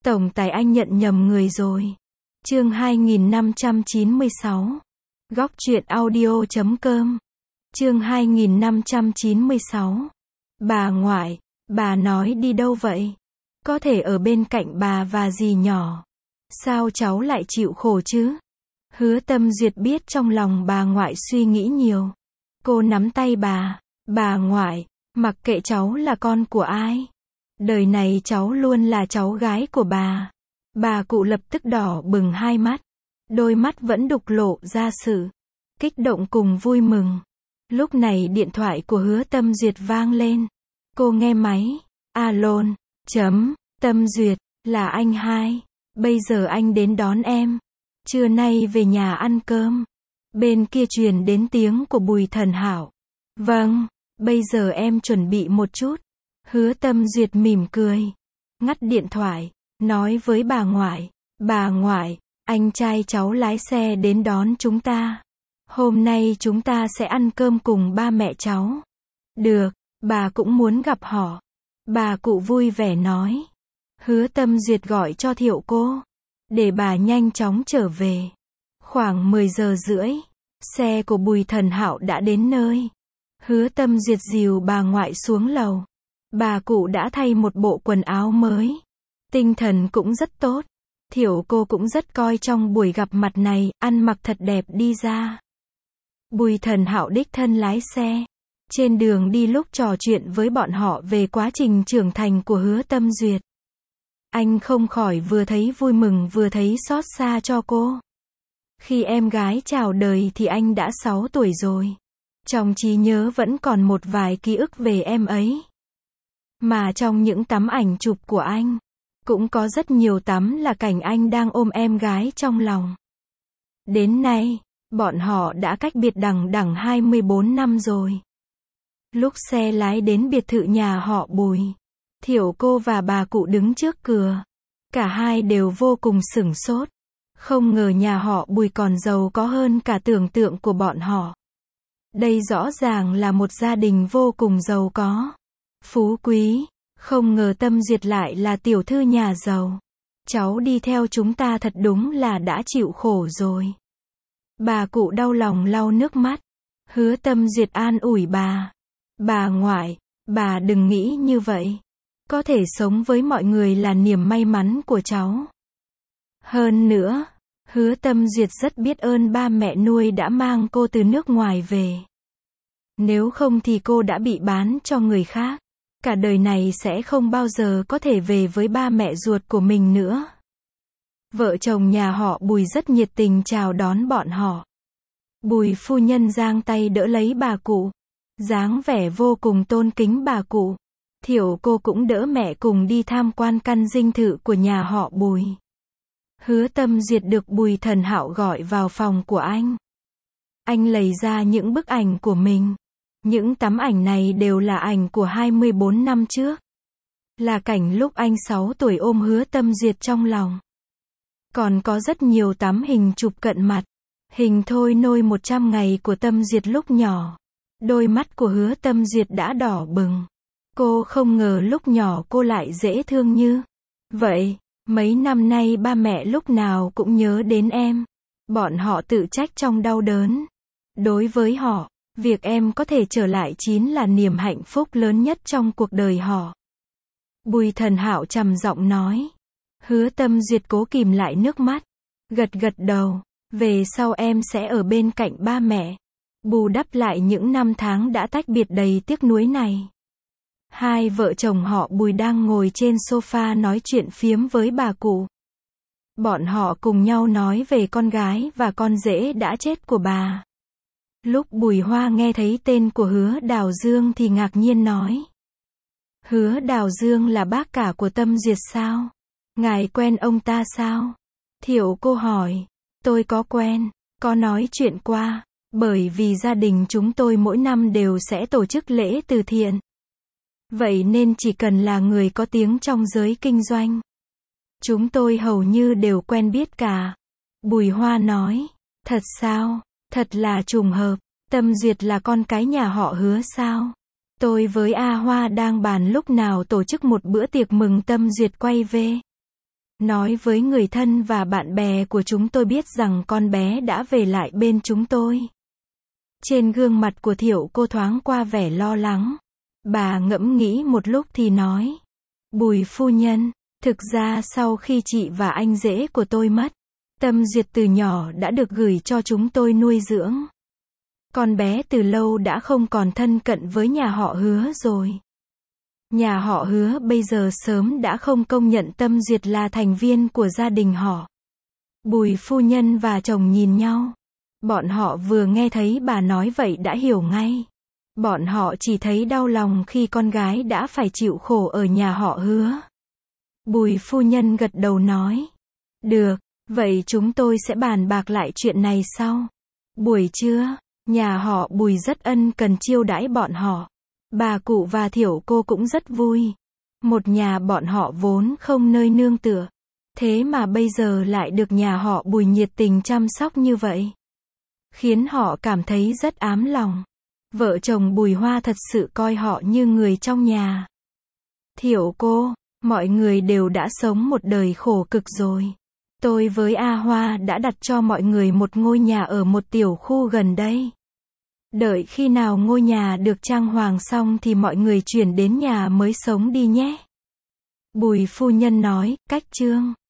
Tổng tài anh nhận nhầm người rồi. Chương 2596. Góc truyện audio.com. Chương 2596. Bà ngoại, bà nói đi đâu vậy? Có thể ở bên cạnh bà và dì nhỏ. Sao cháu lại chịu khổ chứ? Hứa Tâm Duyệt biết trong lòng bà ngoại suy nghĩ nhiều. Cô nắm tay bà ngoại, mặc kệ cháu là con của ai. Đời này cháu luôn là cháu gái của bà. Bà cụ lập tức đỏ bừng hai mắt. Đôi mắt vẫn đục lộ ra sự kích động cùng vui mừng. Lúc này điện thoại của Hứa Tâm Duyệt vang lên. Cô nghe máy. Alo, Tâm Duyệt, là anh hai. Bây giờ anh đến đón em. Trưa nay về nhà ăn cơm. Bên kia truyền đến tiếng của Bùi Thần Hảo. Vâng, bây giờ em chuẩn bị một chút. Hứa Tâm Duyệt mỉm cười. Ngắt điện thoại, nói với bà ngoại, anh trai cháu lái xe đến đón chúng ta. Hôm nay chúng ta sẽ ăn cơm cùng ba mẹ cháu. Được, bà cũng muốn gặp họ. Bà cụ vui vẻ nói. Hứa Tâm Duyệt gọi cho Thiệu cô, để bà nhanh chóng trở về. Khoảng 10 giờ rưỡi, xe của Bùi Thần Hạo đã đến nơi. Hứa Tâm Duyệt dìu bà ngoại xuống lầu. Bà cụ đã thay một bộ quần áo mới. Tinh thần cũng rất tốt. Thiệu cô cũng rất coi trong buổi gặp mặt này, ăn mặc thật đẹp đi ra. Bùi Thần Hạo đích thân lái xe. Trên đường đi lúc trò chuyện với bọn họ về quá trình trưởng thành của Hứa Tâm Duyệt. Anh không khỏi vừa thấy vui mừng vừa thấy xót xa cho cô. Khi em gái chào đời thì anh đã 6 tuổi rồi. Trong trí nhớ vẫn còn một vài ký ức về em ấy. Mà trong những tấm ảnh chụp của anh, cũng có rất nhiều tấm là cảnh anh đang ôm em gái trong lòng. Đến nay, bọn họ đã cách biệt đằng 24 năm rồi. Lúc xe lái đến biệt thự nhà họ Bùi, Thiệu cô và bà cụ đứng trước cửa. Cả hai đều vô cùng sửng sốt. Không ngờ nhà họ Bùi còn giàu có hơn cả tưởng tượng của bọn họ. Đây rõ ràng là một gia đình vô cùng giàu có, phú quý. Không ngờ Tâm Duyệt lại là tiểu thư nhà giàu. Cháu đi theo chúng ta thật đúng là đã chịu khổ rồi. Bà cụ đau lòng lau nước mắt. Hứa Tâm Duyệt an ủi bà ngoại, bà đừng nghĩ như vậy. Có thể sống với mọi người là niềm may mắn của cháu. Hơn nữa, Hứa Tâm Duyệt rất biết ơn ba mẹ nuôi đã mang cô từ nước ngoài về. Nếu không thì cô đã bị bán cho người khác. Cả đời này sẽ không bao giờ có thể về với ba mẹ ruột của mình nữa. Vợ chồng nhà họ Bùi rất nhiệt tình chào đón bọn họ. Bùi phu nhân giang tay đỡ lấy bà cụ, dáng vẻ vô cùng tôn kính bà cụ. Thiệu cô cũng đỡ mẹ cùng đi tham quan căn dinh thự của nhà họ Bùi. Hứa Tâm Duyệt được Bùi Thần Hạo gọi vào phòng của anh. Anh lấy ra những bức ảnh của mình. Những tấm ảnh này đều là ảnh của 24 năm trước. Là cảnh lúc anh 6 tuổi ôm Hứa Tâm Duyệt trong lòng. Còn có rất nhiều tấm hình chụp cận mặt. Hình thôi nôi 100 ngày của Tâm Duyệt lúc nhỏ. Đôi mắt của Hứa Tâm Duyệt đã đỏ bừng. Cô không ngờ lúc nhỏ cô lại dễ thương như vậy. Mấy năm nay ba mẹ lúc nào cũng nhớ đến em. Bọn họ tự trách trong đau đớn. Đối với họ, việc em có thể trở lại chính là niềm hạnh phúc lớn nhất trong cuộc đời họ. Bùi Thần Hạo trầm giọng nói. Hứa Tâm Duyệt cố kìm lại nước mắt. Gật đầu. Về sau em sẽ ở bên cạnh ba mẹ. Bù đắp lại những năm tháng đã tách biệt đầy tiếc nuối này. Hai vợ chồng họ Bùi đang ngồi trên sofa nói chuyện phiếm với bà cụ. Bọn họ cùng nhau nói về con gái và con rể đã chết của bà. Lúc Bùi Hoa nghe thấy tên của Hứa Đào Dương thì ngạc nhiên nói. Hứa Đào Dương là bác cả của Tâm Duyệt sao? Ngài quen ông ta sao? Thiệu cô hỏi. Tôi có quen, có nói chuyện qua. Bởi vì gia đình chúng tôi mỗi năm đều sẽ tổ chức lễ từ thiện. Vậy nên chỉ cần là người có tiếng trong giới kinh doanh, chúng tôi hầu như đều quen biết cả. Bùi Hoa nói. Thật sao? Thật là trùng hợp. Tâm Duyệt là con cái nhà họ Hứa sao? Tôi với A Hoa đang bàn lúc nào tổ chức một bữa tiệc mừng Tâm Duyệt quay về. nói với người thân và bạn bè của chúng tôi biết rằng con bé đã về lại bên chúng tôi. Trên gương mặt của Thiệu cô thoáng qua vẻ lo lắng. Bà ngẫm nghĩ một lúc thì nói. Bùi phu nhân, thực ra sau khi chị và anh rể của tôi mất, Tâm Duyệt từ nhỏ đã được gửi cho chúng tôi nuôi dưỡng. Con bé từ lâu đã không còn thân cận với nhà họ Hứa rồi. Nhà họ Hứa bây giờ sớm đã không công nhận Tâm Duyệt là thành viên của gia đình họ. Bùi phu nhân và chồng nhìn nhau. Bọn họ vừa nghe thấy bà nói vậy đã hiểu ngay. Bọn họ chỉ thấy đau lòng khi con gái đã phải chịu khổ ở nhà họ Hứa. Bùi phu nhân gật đầu nói. Được, vậy chúng tôi sẽ bàn bạc lại chuyện này sau. Buổi trưa, nhà họ Bùi rất ân cần chiêu đãi bọn họ. Bà cụ và Thiệu cô cũng rất vui. Một nhà bọn họ vốn không nơi nương tựa. Thế mà bây giờ lại được nhà họ Bùi nhiệt tình chăm sóc như vậy. Khiến họ cảm thấy rất ám lòng. Vợ chồng Bùi Hoa thật sự coi họ như người trong nhà. Thiệu cô, mọi người đều đã sống một đời khổ cực rồi. Tôi với A Hoa đã đặt cho mọi người một ngôi nhà ở một tiểu khu gần đây. Đợi khi nào ngôi nhà được trang hoàng xong thì mọi người chuyển đến nhà mới sống đi nhé. Bùi phu nhân nói, cách Trương.